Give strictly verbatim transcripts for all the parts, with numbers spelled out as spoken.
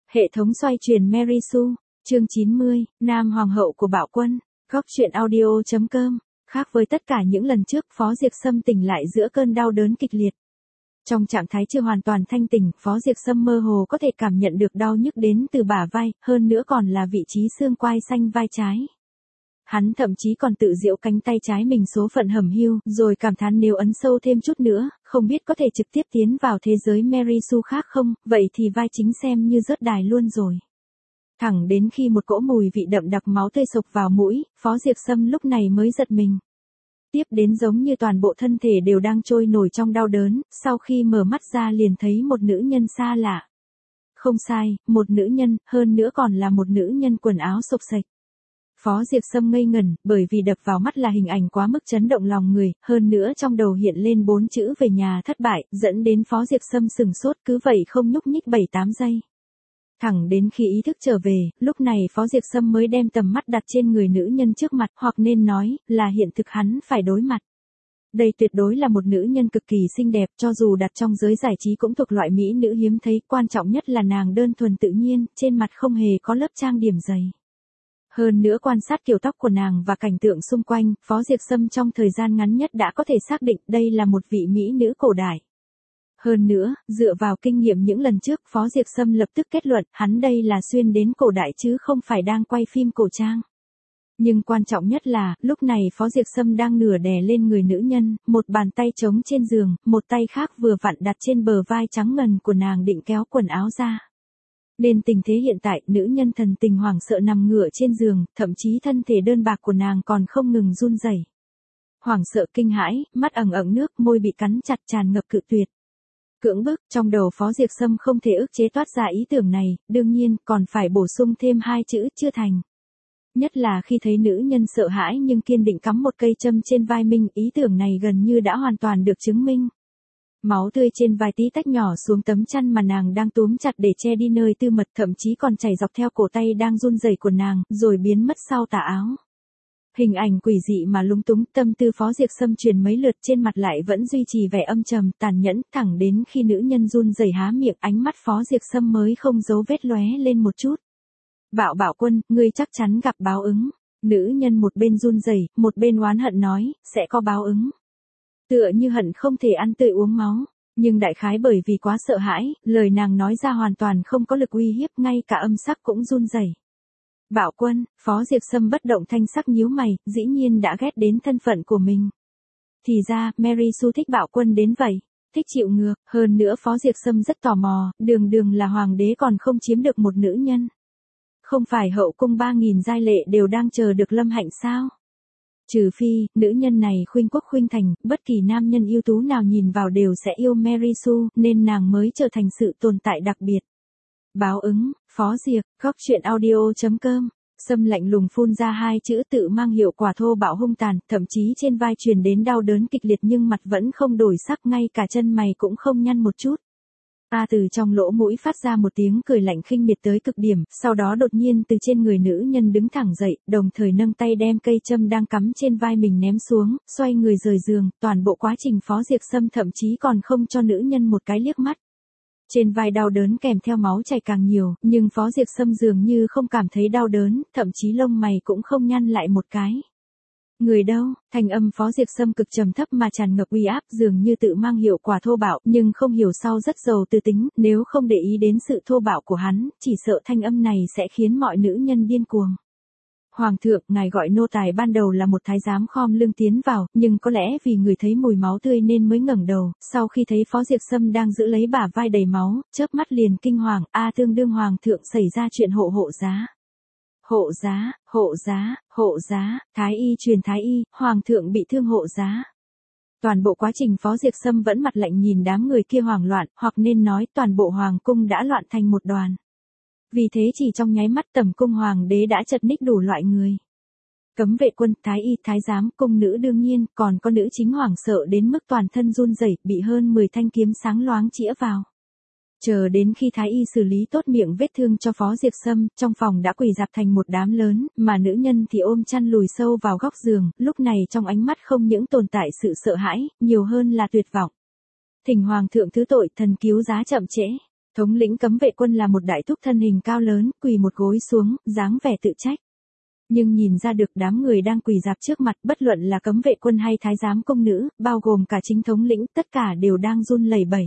Hệ thống xoay chuyển Mary Sue, chương chín mươi, Nam Hoàng hậu của Bạo Quân, góc truyện audio chấm com. Khác với tất cả những lần trước, Phó Diệp Sâm tỉnh lại giữa cơn đau đớn kịch liệt. Trong trạng thái chưa hoàn toàn thanh tỉnh, Phó Diệp Sâm mơ hồ có thể cảm nhận được đau nhức đến từ bả vai, hơn nữa còn là vị trí xương quai xanh vai trái. Hắn thậm chí còn tự giễu cánh tay trái mình số phận hẩm hiu, rồi cảm thán nếu ấn sâu thêm chút nữa, không biết có thể trực tiếp tiến vào thế giới Mary Sue khác không, vậy thì vai chính xem như rớt đài luôn rồi. Thẳng đến khi một cỗ mùi vị đậm đặc máu tươi sộc vào mũi, Phó Diệp Sâm lúc này mới giật mình. Tiếp đến giống như toàn bộ thân thể đều đang trôi nổi trong đau đớn, sau khi mở mắt ra liền thấy một nữ nhân xa lạ. Không sai, một nữ nhân, hơn nữa còn là một nữ nhân quần áo xộc xệch. Phó Diệp Sâm ngây ngẩn, bởi vì đập vào mắt là hình ảnh quá mức chấn động lòng người, hơn nữa trong đầu hiện lên bốn chữ về nhà thất bại, dẫn đến Phó Diệp Sâm sừng sốt cứ vậy không nhúc nhích bảy tám giây. Thẳng đến khi ý thức trở về, lúc này Phó Diệp Sâm mới đem tầm mắt đặt trên người nữ nhân trước mặt, hoặc nên nói, là hiện thực hắn phải đối mặt. Đây tuyệt đối là một nữ nhân cực kỳ xinh đẹp, cho dù đặt trong giới giải trí cũng thuộc loại mỹ nữ hiếm thấy, quan trọng nhất là nàng đơn thuần tự nhiên, trên mặt không hề có lớp trang điểm dày. Hơn nữa quan sát kiểu tóc của nàng và cảnh tượng xung quanh, Phó Diệp Sâm trong thời gian ngắn nhất đã có thể xác định đây là một vị mỹ nữ cổ đại. Hơn nữa, dựa vào kinh nghiệm những lần trước, Phó Diệp Sâm lập tức kết luận, hắn đây là xuyên đến cổ đại chứ không phải đang quay phim cổ trang. Nhưng quan trọng nhất là, lúc này Phó Diệp Sâm đang nửa đè lên người nữ nhân, một bàn tay trống trên giường, một tay khác vừa vặn đặt trên bờ vai trắng ngần của nàng định kéo quần áo ra. Nên tình thế hiện tại, nữ nhân thần tình hoảng sợ nằm ngửa trên giường, thậm chí thân thể đơn bạc của nàng còn không ngừng run rẩy. Hoảng sợ kinh hãi, mắt ẩn ẩn nước, môi bị cắn chặt tràn ngập cự tuyệt. Cưỡng bức, trong đầu Phó Diệp Sâm không thể ức chế toát ra ý tưởng này, đương nhiên, còn phải bổ sung thêm hai chữ chưa thành. Nhất là khi thấy nữ nhân sợ hãi nhưng kiên định cắm một cây châm trên vai mình, ý tưởng này gần như đã hoàn toàn được chứng minh. Máu tươi trên vai tí tách nhỏ xuống tấm chăn mà nàng đang túm chặt để che đi nơi tư mật, thậm chí còn chảy dọc theo cổ tay đang run rẩy của nàng, rồi biến mất sau tà áo. Hình ảnh quỷ dị mà lúng túng, tâm tư Phó Diệp Sâm truyền mấy lượt, trên mặt lại vẫn duy trì vẻ âm trầm, tàn nhẫn, thẳng đến khi nữ nhân run rẩy há miệng, ánh mắt Phó Diệp Sâm mới không giấu vết lóe lên một chút. Bạo Bạo Quân, ngươi chắc chắn gặp báo ứng. Nữ nhân một bên run rẩy, một bên oán hận nói, sẽ có báo ứng. Tựa như hận không thể ăn tươi uống máu, nhưng đại khái bởi vì quá sợ hãi, lời nàng nói ra hoàn toàn không có lực uy hiếp, ngay cả âm sắc cũng run rẩy. Bạo Quân, Phó Diệp Sâm bất động thanh sắc nhíu mày, dĩ nhiên đã ghét đến thân phận của mình. Thì ra, Mary Sue thích Bạo Quân đến vậy, thích chịu ngược, hơn nữa Phó Diệp Sâm rất tò mò, đường đường là hoàng đế còn không chiếm được một nữ nhân. Không phải hậu cung ba nghìn giai lệ đều đang chờ được lâm hạnh sao? Trừ phi, nữ nhân này khuynh quốc khuynh thành, bất kỳ nam nhân ưu tú nào nhìn vào đều sẽ yêu Mary Sue, nên nàng mới trở thành sự tồn tại đặc biệt. Báo ứng, Phó Diệp, góc truyện audio chấm com. Sâm lạnh lùng phun ra hai chữ tự mang hiệu quả thô bạo hung tàn, thậm chí trên vai truyền đến đau đớn kịch liệt nhưng mặt vẫn không đổi sắc, ngay cả chân mày cũng không nhăn một chút. Ta từ trong lỗ mũi phát ra một tiếng cười lạnh khinh miệt tới cực điểm, sau đó đột nhiên từ trên người nữ nhân đứng thẳng dậy, đồng thời nâng tay đem cây châm đang cắm trên vai mình ném xuống, xoay người rời giường, toàn bộ quá trình Phó Diệp Sâm thậm chí còn không cho nữ nhân một cái liếc mắt. Trên vai đau đớn kèm theo máu chảy càng nhiều, nhưng Phó Diệp Sâm dường như không cảm thấy đau đớn, thậm chí lông mày cũng không nhăn lại một cái. Người đâu? Thanh âm Phó Diệp Sâm cực trầm thấp mà tràn ngập uy áp, dường như tự mang hiệu quả thô bạo, nhưng không hiểu sau rất giàu tư tính, nếu không để ý đến sự thô bạo của hắn, chỉ sợ thanh âm này sẽ khiến mọi nữ nhân điên cuồng. Hoàng thượng, ngài gọi nô tài ban đầu là một thái giám khom lưng tiến vào, nhưng có lẽ vì người thấy mùi máu tươi nên mới ngẩng đầu, sau khi thấy Phó Diệp Sâm đang giữ lấy bả vai đầy máu, chớp mắt liền kinh hoàng, a tương đương hoàng thượng xảy ra chuyện hộ hộ giá. Hộ giá, hộ giá, hộ giá, thái y truyền thái y, hoàng thượng bị thương hộ giá. Toàn bộ quá trình Phó Diệp Sâm vẫn mặt lạnh nhìn đám người kia hoảng loạn, hoặc nên nói toàn bộ hoàng cung đã loạn thành một đoàn. Vì thế chỉ trong nháy mắt tầm cung hoàng đế đã chật ních đủ loại người. Cấm vệ quân, thái y, thái giám, cung nữ đương nhiên, còn có nữ chính hoảng sợ đến mức toàn thân run rẩy, bị hơn mười thanh kiếm sáng loáng chĩa vào. Chờ đến khi thái y xử lý tốt miệng vết thương cho Phó Diệp Sâm, trong phòng đã quỳ rạp thành một đám lớn, mà nữ nhân thì ôm chăn lùi sâu vào góc giường, lúc này trong ánh mắt không những tồn tại sự sợ hãi, nhiều hơn là tuyệt vọng. Thỉnh hoàng thượng thứ tội, thần cứu giá chậm trễ. Thống lĩnh cấm vệ quân là một đại thúc thân hình cao lớn, quỳ một gối xuống, dáng vẻ tự trách. Nhưng nhìn ra được đám người đang quỳ rạp trước mặt, bất luận là cấm vệ quân hay thái giám công nữ, bao gồm cả chính thống lĩnh, tất cả đều đang run lẩy bẩy.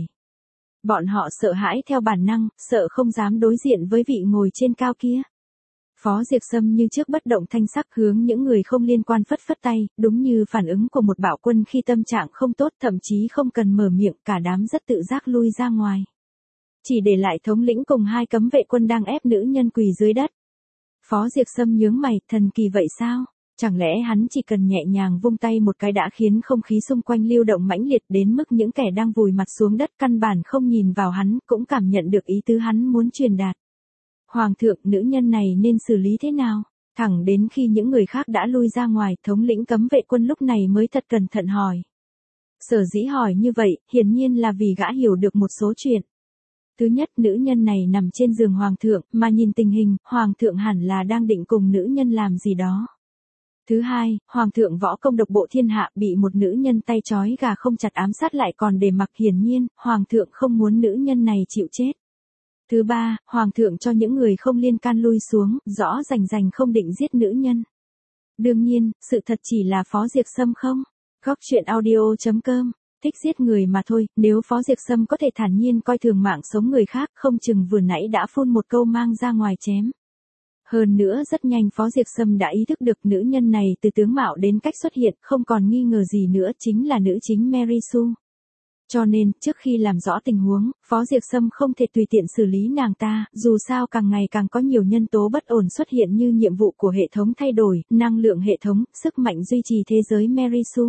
Bọn họ sợ hãi theo bản năng, sợ không dám đối diện với vị ngồi trên cao kia. Phó Diệp Sâm như trước bất động thanh sắc hướng những người không liên quan phất phất tay, đúng như phản ứng của một bạo quân khi tâm trạng không tốt, thậm chí không cần mở miệng, cả đám rất tự giác lui ra ngoài. Chỉ để lại thống lĩnh cùng hai cấm vệ quân đang ép nữ nhân quỳ dưới đất. Phó Diệp Sâm nhướng mày, thần kỳ vậy sao? Chẳng lẽ hắn chỉ cần nhẹ nhàng vung tay một cái đã khiến không khí xung quanh lưu động mãnh liệt đến mức những kẻ đang vùi mặt xuống đất căn bản không nhìn vào hắn, cũng cảm nhận được ý tứ hắn muốn truyền đạt. Hoàng thượng, nữ nhân này nên xử lý thế nào? Thẳng đến khi những người khác đã lui ra ngoài, thống lĩnh cấm vệ quân lúc này mới thật cẩn thận hỏi. Sở dĩ hỏi như vậy, hiển nhiên là vì gã hiểu được một số chuyện. Thứ nhất, nữ nhân này nằm trên giường hoàng thượng, mà nhìn tình hình, hoàng thượng hẳn là đang định cùng nữ nhân làm gì đó. Thứ hai, hoàng thượng võ công độc bộ thiên hạ bị một nữ nhân tay trói gà không chặt ám sát lại còn để mặc, hiển nhiên, hoàng thượng không muốn nữ nhân này chịu chết. Thứ ba, hoàng thượng cho những người không liên can lui xuống, rõ rành rành không định giết nữ nhân. Đương nhiên, sự thật chỉ là Phó Diệp Sâm không? Góc truyện audio chấm com, thích giết người mà thôi, nếu Phó Diệp Sâm có thể thản nhiên coi thường mạng sống người khác, không chừng vừa nãy đã phun một câu mang ra ngoài chém. Hơn nữa rất nhanh Phó Diệp Sâm đã ý thức được nữ nhân này từ tướng mạo đến cách xuất hiện, không còn nghi ngờ gì nữa, chính là nữ chính Mary Sue. Cho nên, trước khi làm rõ tình huống, Phó Diệp Sâm không thể tùy tiện xử lý nàng ta, dù sao càng ngày càng có nhiều nhân tố bất ổn xuất hiện như nhiệm vụ của hệ thống thay đổi, năng lượng hệ thống, sức mạnh duy trì thế giới Mary Sue.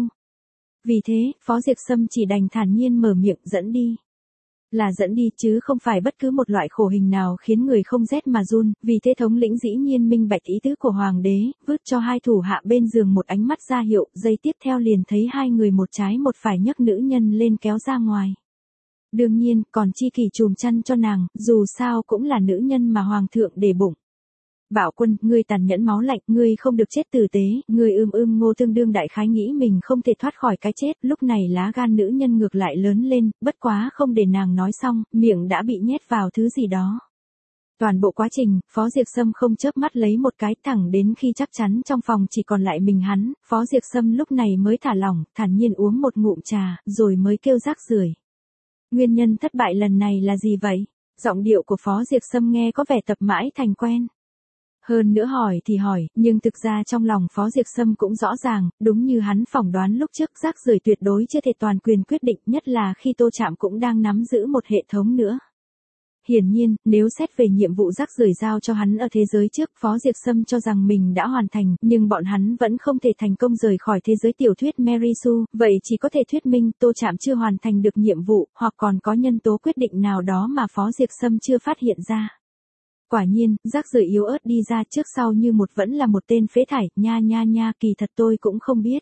Vì thế, Phó Diệp Sâm chỉ đành thản nhiên mở miệng dẫn đi. Là dẫn đi chứ không phải bất cứ một loại khổ hình nào khiến người không rét mà run, vì thế thống lĩnh dĩ nhiên minh bạch ý tứ của hoàng đế, vứt cho hai thủ hạ bên giường một ánh mắt ra hiệu, giây tiếp theo liền thấy hai người một trái một phải nhấc nữ nhân lên kéo ra ngoài. Đương nhiên, còn chi kỷ chùm chăn cho nàng, dù sao cũng là nữ nhân mà hoàng thượng để bụng. Bảo Quân, ngươi tàn nhẫn máu lạnh, ngươi không được chết tử tế, ngươi ưm ưm ngô tương đương đại khái nghĩ mình không thể thoát khỏi cái chết, lúc này lá gan nữ nhân ngược lại lớn lên, bất quá không để nàng nói xong, miệng đã bị nhét vào thứ gì đó. Toàn bộ quá trình, Phó Diệp Sâm không chớp mắt lấy một cái, thẳng đến khi chắc chắn trong phòng chỉ còn lại mình hắn, Phó Diệp Sâm lúc này mới thả lỏng, thản nhiên uống một ngụm trà, rồi mới kêu rác rưởi. Nguyên nhân thất bại lần này là gì vậy? Giọng điệu của Phó Diệp Sâm nghe có vẻ tập mãi thành quen. Hơn nữa hỏi thì hỏi, nhưng thực ra trong lòng Phó Diệp Sâm cũng rõ ràng, đúng như hắn phỏng đoán lúc trước, rác rưởi tuyệt đối chưa thể toàn quyền quyết định, nhất là khi Tô Trạm cũng đang nắm giữ một hệ thống nữa. Hiển nhiên, nếu xét về nhiệm vụ rác rưởi giao cho hắn ở thế giới trước, Phó Diệp Sâm cho rằng mình đã hoàn thành, nhưng bọn hắn vẫn không thể thành công rời khỏi thế giới tiểu thuyết Mary Sue, vậy chỉ có thể thuyết minh Tô Trạm chưa hoàn thành được nhiệm vụ, hoặc còn có nhân tố quyết định nào đó mà Phó Diệp Sâm chưa phát hiện ra. Quả nhiên, rác rưởi yếu ớt đi ra trước sau như một vẫn là một tên phế thải, nha nha nha, kỳ thật tôi cũng không biết.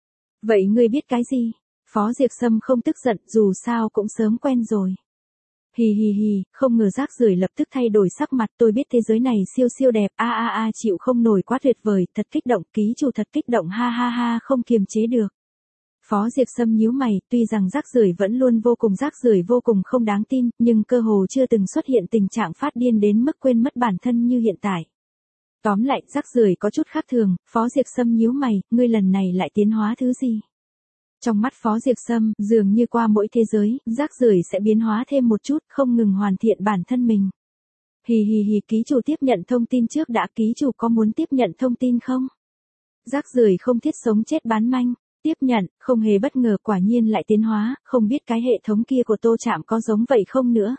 Vậy ngươi biết cái gì? Phó Diệp Sâm không tức giận, dù sao cũng sớm quen rồi. Hì hì hì, không ngờ rác rưởi lập tức thay đổi sắc mặt, tôi biết thế giới này siêu siêu đẹp, a a a chịu không nổi, quá tuyệt vời, thật kích động, ký chủ thật kích động, ha ha ha, không kiềm chế được. Phó Diệp Sâm nhíu mày, tuy rằng rác rưởi vẫn luôn vô cùng rác rưởi vô cùng không đáng tin, nhưng cơ hồ chưa từng xuất hiện tình trạng phát điên đến mức quên mất bản thân như hiện tại. Tóm lại, rác rưởi có chút khác thường, Phó Diệp Sâm nhíu mày, ngươi lần này lại tiến hóa thứ gì? Trong mắt Phó Diệp Sâm, dường như qua mỗi thế giới, rác rưởi sẽ biến hóa thêm một chút, không ngừng hoàn thiện bản thân mình. Hì hì hì, ký chủ tiếp nhận thông tin trước đã, ký chủ có muốn tiếp nhận thông tin không? Rác rưởi không thiết sống chết bán manh. Tiếp nhận, không hề bất ngờ, quả nhiên lại tiến hóa, không biết cái hệ thống kia của Tô Trạm có giống vậy không nữa.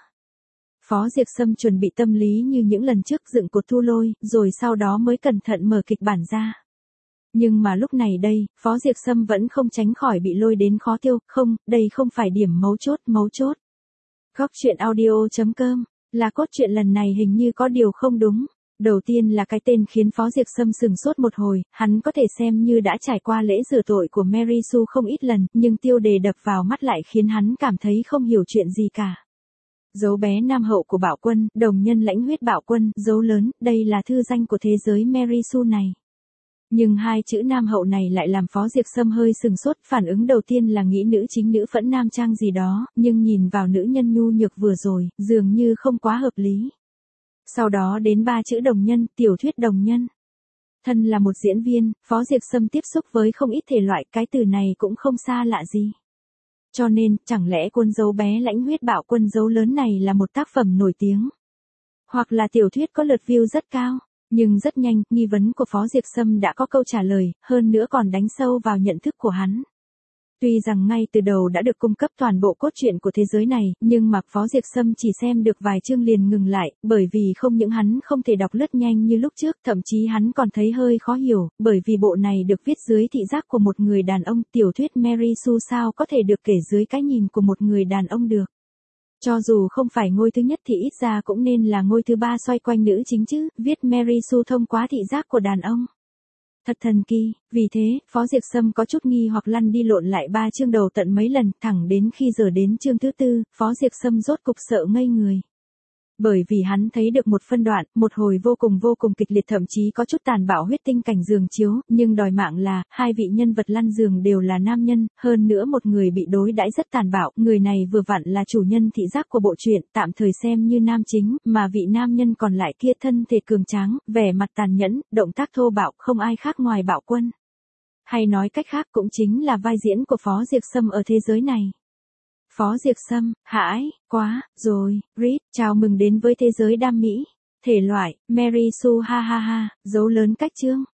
Phó Diệp Sâm chuẩn bị tâm lý như những lần trước, dựng cột thu lôi, rồi sau đó mới cẩn thận mở kịch bản ra. Nhưng mà lúc này đây, Phó Diệp Sâm vẫn không tránh khỏi bị lôi đến khó tiêu, không, đây không phải điểm mấu chốt, mấu chốt. Góc truyện audio chấm com, là cốt truyện lần này hình như có điều không đúng. Đầu tiên là cái tên khiến Phó Diệp Sâm sừng sốt một hồi, hắn có thể xem như đã trải qua lễ rửa tội của Mary Sue không ít lần, nhưng tiêu đề đập vào mắt lại khiến hắn cảm thấy không hiểu chuyện gì cả. Dấu bé nam hậu của Bạo Quân, đồng nhân lãnh huyết Bạo Quân, dấu lớn, đây là thư danh của thế giới Mary Sue này. Nhưng hai chữ nam hậu này lại làm Phó Diệp Sâm hơi sừng sốt, phản ứng đầu tiên là nghĩ nữ chính nữ phẫn nam trang gì đó, nhưng nhìn vào nữ nhân nhu nhược vừa rồi, dường như không quá hợp lý. Sau đó đến ba chữ đồng nhân, tiểu thuyết đồng nhân. Thân là một diễn viên, Phó Diệp Sâm tiếp xúc với không ít thể loại, cái từ này cũng không xa lạ gì. Cho nên, chẳng lẽ Cuốn dấu bé lãnh huyết bạo quân dấu lớn này là một tác phẩm nổi tiếng? Hoặc là tiểu thuyết có lượt view rất cao? Nhưng rất nhanh, nghi vấn của Phó Diệp Sâm đã có câu trả lời, hơn nữa còn đánh sâu vào nhận thức của hắn. Tuy rằng ngay từ đầu đã được cung cấp toàn bộ cốt truyện của thế giới này, nhưng mà Phó Diệp Sâm chỉ xem được vài chương liền ngừng lại, bởi vì không những hắn không thể đọc lướt nhanh như lúc trước, thậm chí hắn còn thấy hơi khó hiểu, bởi vì bộ này được viết dưới thị giác của một người đàn ông, tiểu thuyết Mary Sue sao có thể được kể dưới cái nhìn của một người đàn ông được. Cho dù không phải ngôi thứ nhất thì ít ra cũng nên là ngôi thứ ba xoay quanh nữ chính chứ, viết Mary Sue thông qua thị giác của đàn ông. Thật thần kỳ, vì thế, Phó Diệp Sâm có chút nghi hoặc lăn đi lộn lại ba chương đầu tận mấy lần, thẳng đến khi giờ đến chương thứ tư, Phó Diệp Sâm rốt cục sợ ngây người. Bởi vì hắn thấy được một phân đoạn, một hồi vô cùng vô cùng kịch liệt, thậm chí có chút tàn bạo huyết tinh cảnh giường chiếu, nhưng đòi mạng là, hai vị nhân vật lăn giường đều là nam nhân, hơn nữa một người bị đối đãi rất tàn bạo, người này vừa vặn là chủ nhân thị giác của bộ truyện, tạm thời xem như nam chính, mà vị nam nhân còn lại kia thân thể cường tráng, vẻ mặt tàn nhẫn, động tác thô bạo, không ai khác ngoài Bạo Quân. Hay nói cách khác cũng chính là vai diễn của Phó Diệp Sâm ở thế giới này. Phó Diệp Sâm, hãi, quá, rồi, Reed, chào mừng đến với thế giới đam mỹ. Thể loại, Mary Sue ha ha ha, dấu lớn cách chương.